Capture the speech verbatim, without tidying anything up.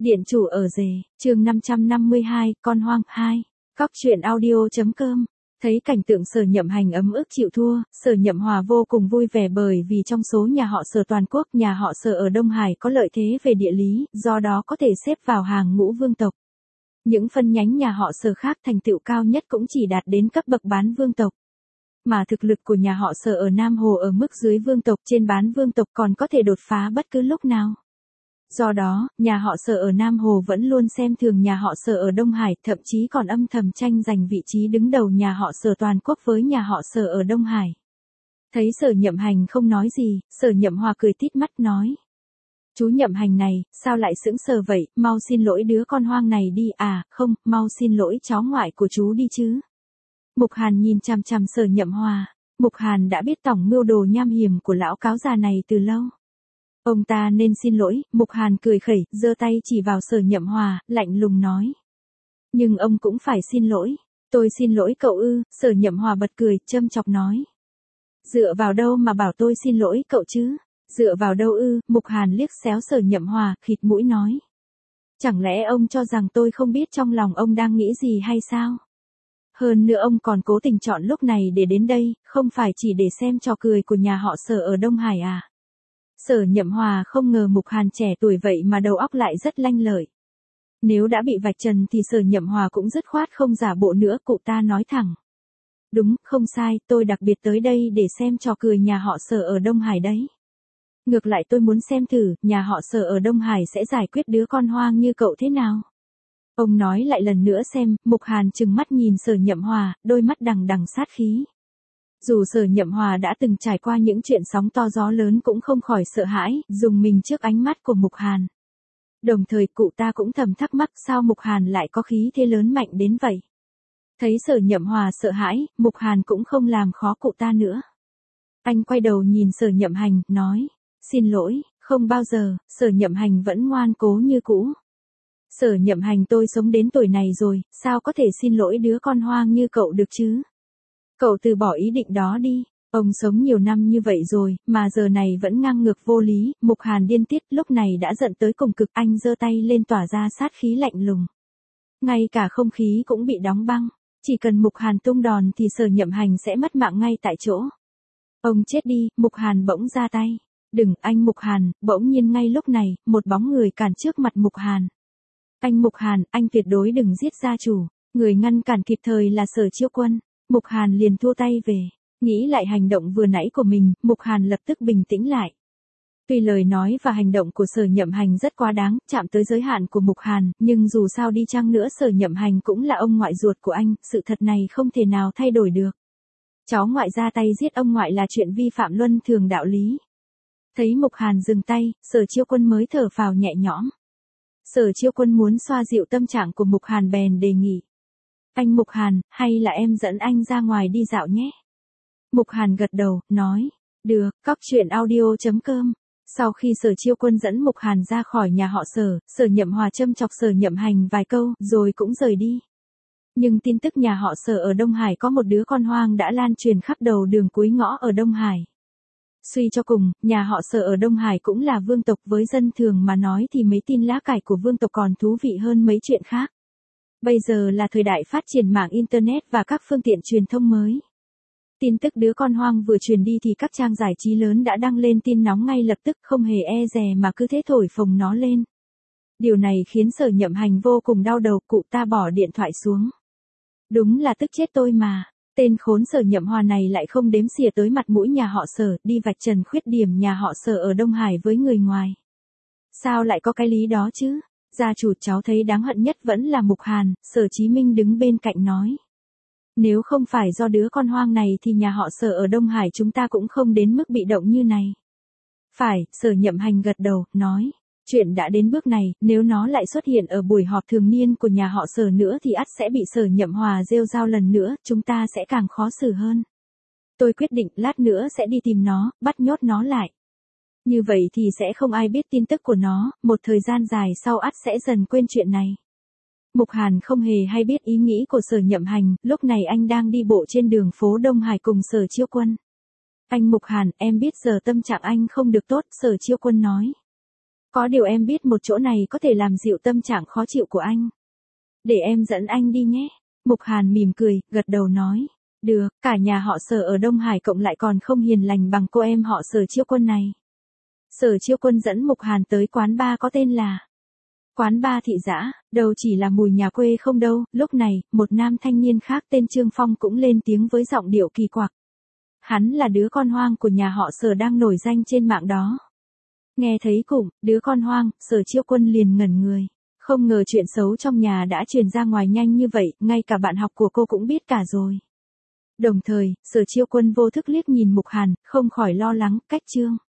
Điện chủ ở rể, chương năm trăm năm mươi hai, con hoang, hai. Cóc truyện audio.com. Thấy cảnh tượng Sở Nhậm Hành ấm ức chịu thua, Sở Nhậm Hòa vô cùng vui vẻ bởi vì trong số nhà họ Sở toàn quốc, nhà họ Sở ở Đông Hải có lợi thế về địa lý, do đó có thể xếp vào hàng ngũ vương tộc. Những phân nhánh nhà họ Sở khác thành tựu cao nhất cũng chỉ đạt đến cấp bậc bán vương tộc. Mà thực lực của nhà họ Sở ở Nam Hồ ở mức dưới vương tộc, trên bán vương tộc còn có thể đột phá bất cứ lúc nào. Do đó, nhà họ Sở ở Nam Hồ vẫn luôn xem thường nhà họ Sở ở Đông Hải, thậm chí còn âm thầm tranh giành vị trí đứng đầu nhà họ Sở toàn quốc với nhà họ Sở ở Đông Hải. Thấy Sở Nhậm Hành không nói gì, Sở Nhậm Hòa cười tít mắt nói. Chú Nhậm Hành này, sao lại sững sờ vậy, mau xin lỗi đứa con hoang này đi, à, không, mau xin lỗi cháu ngoại của chú đi chứ. Mục Hàn nhìn chằm chằm Sở Nhậm Hòa, Mục Hàn đã biết tổng mưu đồ nham hiểm của lão cáo già này từ lâu. Ông ta nên xin lỗi, Mục Hàn cười khẩy, giơ tay chỉ vào Sở Nhậm Hòa, lạnh lùng nói. Nhưng ông cũng phải xin lỗi. Tôi xin lỗi cậu ư, Sở Nhậm Hòa bật cười, châm chọc nói. Dựa vào đâu mà bảo tôi xin lỗi cậu chứ? Dựa vào đâu ư, Mục Hàn liếc xéo Sở Nhậm Hòa, khịt mũi nói. Chẳng lẽ ông cho rằng tôi không biết trong lòng ông đang nghĩ gì hay sao? Hơn nữa ông còn cố tình chọn lúc này để đến đây, không phải chỉ để xem trò cười của nhà họ Sở ở Đông Hải à? Sở Nhậm Hòa không ngờ Mục Hàn trẻ tuổi vậy mà đầu óc lại rất lanh lợi. Nếu đã bị vạch trần thì Sở Nhậm Hòa cũng dứt khoát không giả bộ nữa, cụ ta nói thẳng. Đúng, không sai, tôi đặc biệt tới đây để xem trò cười nhà họ Sở ở Đông Hải đấy. Ngược lại tôi muốn xem thử, nhà họ Sở ở Đông Hải sẽ giải quyết đứa con hoang như cậu thế nào. Ông nói lại lần nữa xem, Mục Hàn trừng mắt nhìn Sở Nhậm Hòa, đôi mắt đằng đằng sát khí. Dù Sở Nhậm Hòa đã từng trải qua những chuyện sóng to gió lớn cũng không khỏi sợ hãi, dùng mình trước ánh mắt của Mục Hàn. Đồng thời cụ ta cũng thầm thắc mắc sao Mục Hàn lại có khí thế lớn mạnh đến vậy. Thấy Sở Nhậm Hòa sợ hãi, Mục Hàn cũng không làm khó cụ ta nữa. Anh quay đầu nhìn Sở Nhậm Hành, nói, xin lỗi, không bao giờ, Sở Nhậm Hành vẫn ngoan cố như cũ. Sở Nhậm Hành tôi sống đến tuổi này rồi, sao có thể xin lỗi đứa con hoang như cậu được chứ? Cậu từ bỏ ý định đó đi, ông sống nhiều năm như vậy rồi, mà giờ này vẫn ngang ngược vô lý, Mục Hàn điên tiết lúc này đã giận tới cùng cực, anh giơ tay lên tỏa ra sát khí lạnh lùng. Ngay cả không khí cũng bị đóng băng, chỉ cần Mục Hàn tung đòn thì Sở Nhậm Hành sẽ mất mạng ngay tại chỗ. Ông chết đi, Mục Hàn bỗng ra tay. Đừng, anh Mục Hàn, bỗng nhiên ngay lúc này, một bóng người cản trước mặt Mục Hàn. Anh Mục Hàn, anh tuyệt đối đừng giết gia chủ, người ngăn cản kịp thời là Sở Chiêu Quân. Mục Hàn liền thua tay về, nghĩ lại hành động vừa nãy của mình, Mục Hàn lập tức bình tĩnh lại. Tuy lời nói và hành động của Sở Nhậm Hành rất quá đáng, chạm tới giới hạn của Mục Hàn, nhưng dù sao đi chăng nữa Sở Nhậm Hành cũng là ông ngoại ruột của anh, sự thật này không thể nào thay đổi được. Cháu ngoại ra tay giết ông ngoại là chuyện vi phạm luân thường đạo lý. Thấy Mục Hàn dừng tay, Sở Chiêu Quân mới thở phào nhẹ nhõm. Sở Chiêu Quân muốn xoa dịu tâm trạng của Mục Hàn bèn đề nghị. Anh Mục Hàn, hay là em dẫn anh ra ngoài đi dạo nhé? Mục Hàn gật đầu, nói, được, cóc truyện audio.com. Sau khi Sở Chiêu Quân dẫn Mục Hàn ra khỏi nhà họ Sở, Sở Nhậm Hòa châm chọc Sở Nhậm Hành vài câu, rồi cũng rời đi. Nhưng tin tức nhà họ Sở ở Đông Hải có một đứa con hoang đã lan truyền khắp đầu đường cuối ngõ ở Đông Hải. Suy cho cùng, nhà họ Sở ở Đông Hải cũng là vương tộc, với dân thường mà nói thì mấy tin lá cải của vương tộc còn thú vị hơn mấy chuyện khác. Bây giờ là thời đại phát triển mạng Internet và các phương tiện truyền thông mới. Tin tức đứa con hoang vừa truyền đi thì các trang giải trí lớn đã đăng lên tin nóng ngay lập tức, không hề e dè mà cứ thế thổi phồng nó lên. Điều này khiến Sở Nhậm Hành vô cùng đau đầu, cụ ta bỏ điện thoại xuống. Đúng là tức chết tôi mà, tên khốn Sở Nhậm Hòa này lại không đếm xỉa tới mặt mũi nhà họ Sở, đi vạch trần khuyết điểm nhà họ Sở ở Đông Hải với người ngoài. Sao lại có cái lý đó chứ? Gia chủ cháu thấy đáng hận nhất vẫn là Mục Hàn, Sở Chí Minh đứng bên cạnh nói. Nếu không phải do đứa con hoang này thì nhà họ Sở ở Đông Hải chúng ta cũng không đến mức bị động như này. Phải, Sở Nhậm Hành gật đầu, nói. Chuyện đã đến bước này, nếu nó lại xuất hiện ở buổi họp thường niên của nhà họ Sở nữa thì ắt sẽ bị Sở Nhậm Hòa rêu rao lần nữa, chúng ta sẽ càng khó xử hơn. Tôi quyết định lát nữa sẽ đi tìm nó, bắt nhốt nó lại. Như vậy thì sẽ không ai biết tin tức của nó, một thời gian dài sau ắt sẽ dần quên chuyện này. Mục Hàn không hề hay biết ý nghĩ của Sở Nhậm Hành, lúc này anh đang đi bộ trên đường phố Đông Hải cùng Sở Chiêu Quân. Anh Mục Hàn, em biết giờ tâm trạng anh không được tốt, Sở Chiêu Quân nói. Có điều em biết một chỗ này có thể làm dịu tâm trạng khó chịu của anh. Để em dẫn anh đi nhé. Mục Hàn mỉm cười, gật đầu nói. Được, cả nhà họ Sở ở Đông Hải cộng lại còn không hiền lành bằng cô em họ Sở Chiêu Quân này. Sở Chiêu Quân dẫn Mục Hàn tới quán bar có tên là Quán bar Thị Dã, đâu chỉ là mùi nhà quê không đâu. Lúc này, một nam thanh niên khác tên Trương Phong cũng lên tiếng với giọng điệu kỳ quặc. Hắn là đứa con hoang của nhà họ Sở đang nổi danh trên mạng đó. Nghe thấy cụm, đứa con hoang, Sở Chiêu Quân liền ngẩn người. Không ngờ chuyện xấu trong nhà đã truyền ra ngoài nhanh như vậy, ngay cả bạn học của cô cũng biết cả rồi. Đồng thời, Sở Chiêu Quân vô thức liếc nhìn Mục Hàn, không khỏi lo lắng, cách Trương